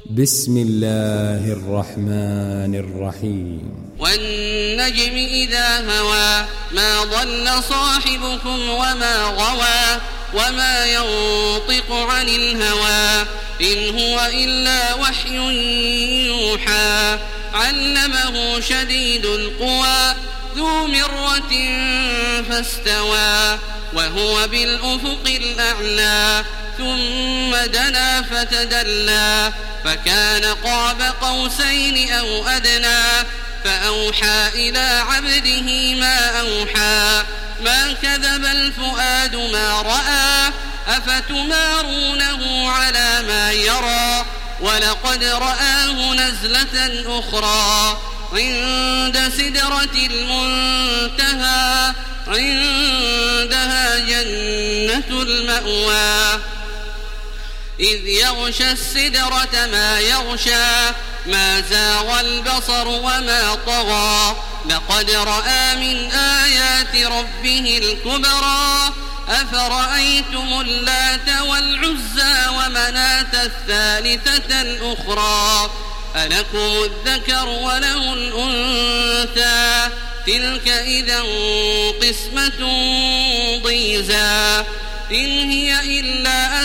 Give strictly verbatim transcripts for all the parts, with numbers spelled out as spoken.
بسم الله الرحمن الرحيم والنجم إذا هوى ما ضل صاحبكم وما غوى وما ينطق عن الهوى إن هو إلا وحي يوحى علمه شديد القوى ذو مرة فاستوى وهو بالأفق الأعلى ثم دنا فتدلى فكان قاب قوسين أو أدنى فأوحى إلى عبده ما أوحى ما كذب الفؤاد ما رأى أفتمارونه على ما يرى ولقد رآه نزلة أخرى عند سدرة المنتهى عندها جنة المأوى إذ يغشى السدرة ما يغشى ما زاغ البصر وما طغى لقد رأى من آيات ربه الكبرى أفرأيتم اللات والعزى ومناة الثالثة الأخرى ألكم الذكر وله الأنثى تلك إذا قسمة ضيزى إن هي إلا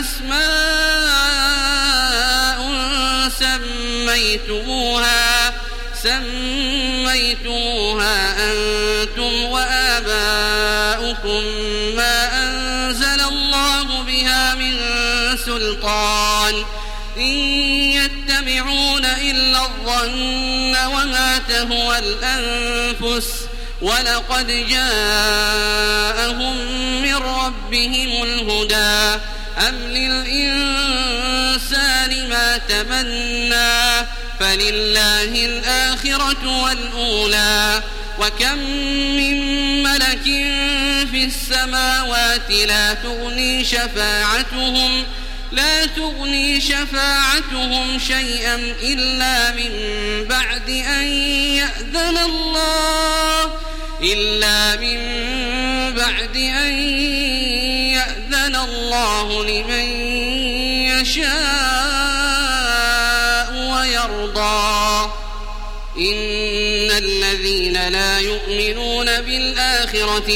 أسماء سميتموها سميتموها أنتم وآباؤكم ما أنزل الله بها من سلطان إن يتبعون إلا الظن وما تهوى الأنفس ولقد جاءهم من ربهم الهدى أم للإنسان ما تمنى فلله الآخرة والأولى وكم من ملك في السماوات لا تغني شفاعتهم لا تغني شفاعتهم شيئا إلا من بعد أن يأذن الله إلا من بعد أن يأذن الله لمن يشاء ويرضى إن الذين لا يؤمنون بالآخرة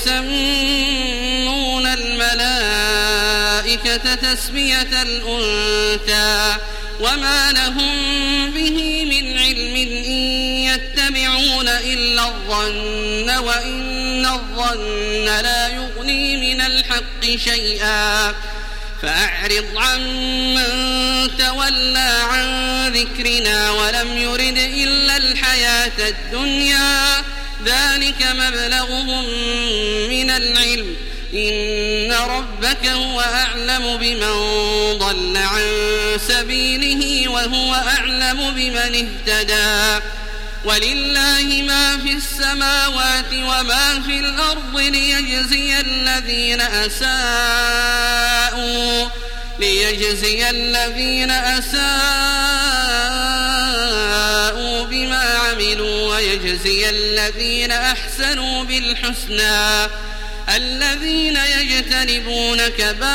ليسمون الملائكة تسمية الأنثى وما لهم به من علم إن يتبعون إلا الظن وإن الظن لا يغني من الحق شيئا فأعرض عن من تولى عن ذكرنا ولم يرد إلا الحياة الدنيا ذلك مبلغهم من العلم إن ربك هو أعلم بمن ضل عن سبيله وهو أعلم بمن اهتدى ولله ما في السماوات وما في الأرض ليجزي الذين أساءوا ليجزي الذين أساءوا بما عملوا ويجزي الذين أحسنوا بالحسنى الذين يجتنبون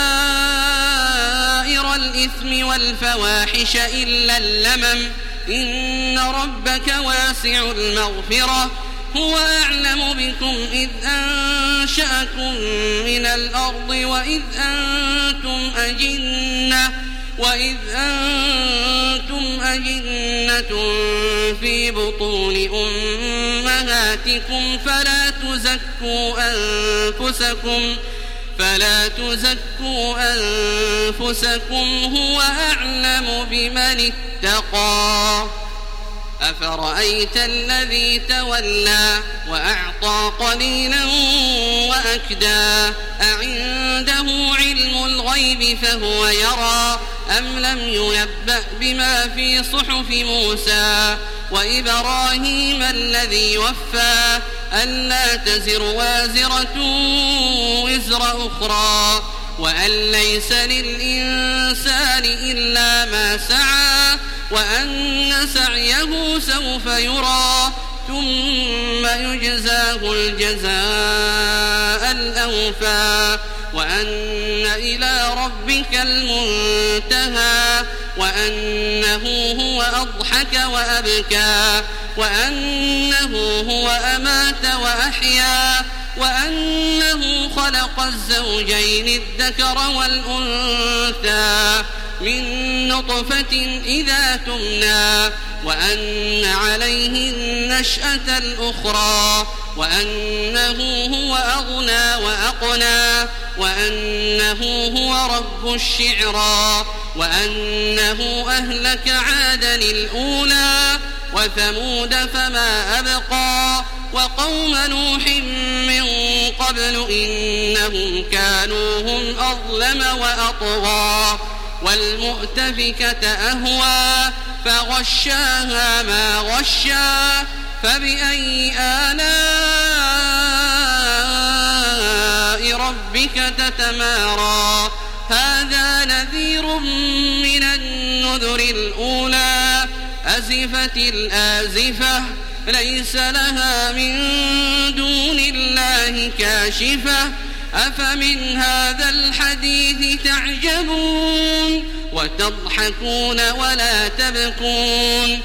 كبائر الإثم والفواحش إلا اللمم إن ربك واسع المغفرة هو أعلم بكم إذ أنشأكم من الأرض وإذ أنتم أجنة وإذ أنتم أجنة في بطون أمهاتكم فلا تزكوا أنفسكم فلا تزكوا أنفسكم هو أعلم بمن اتقى أفرأيت الذي تولى وأعطى قليلا وأكدى أعنده علم الغيب فهو يرى أم لم ينبأ بما في صحف موسى وإبراهيم الذي وفى ألا تزر وازرة وزر أخرى وأن ليس للإنسان إلا ما سعى وأن سعيه سوف يرى ثم يجزاه الجزاء الأوفى وأن إلى ربك المنتهى وأن وأنه هو أضحك وأبكى وأنه هو أمات وأحيا وأنه خلق الزوجين الذكر والأنثى من نطفة إذا تمنى وأن عليه النشأة الأخرى وأنه هو أغنى وأقنى وأنه هو رب الشعرى وأنه أهلك عادا الأولى وثمود فما أبقى وقوم نوح من قبل إنهم كانوا هم أظلم وأطغى والمؤتفكة أهوى فغشاها ما غشا فبأي آلاء ربك تتمارى هذا نذير من النذر الأولى أزفت الآزفة ليس لها من دون الله كاشفة أفمن هذا الحديث تعجبون وتضحكون ولا تبكون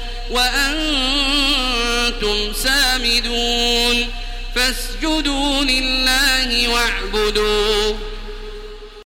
وأنتم سامدون فاسجدوا لله واعبدوا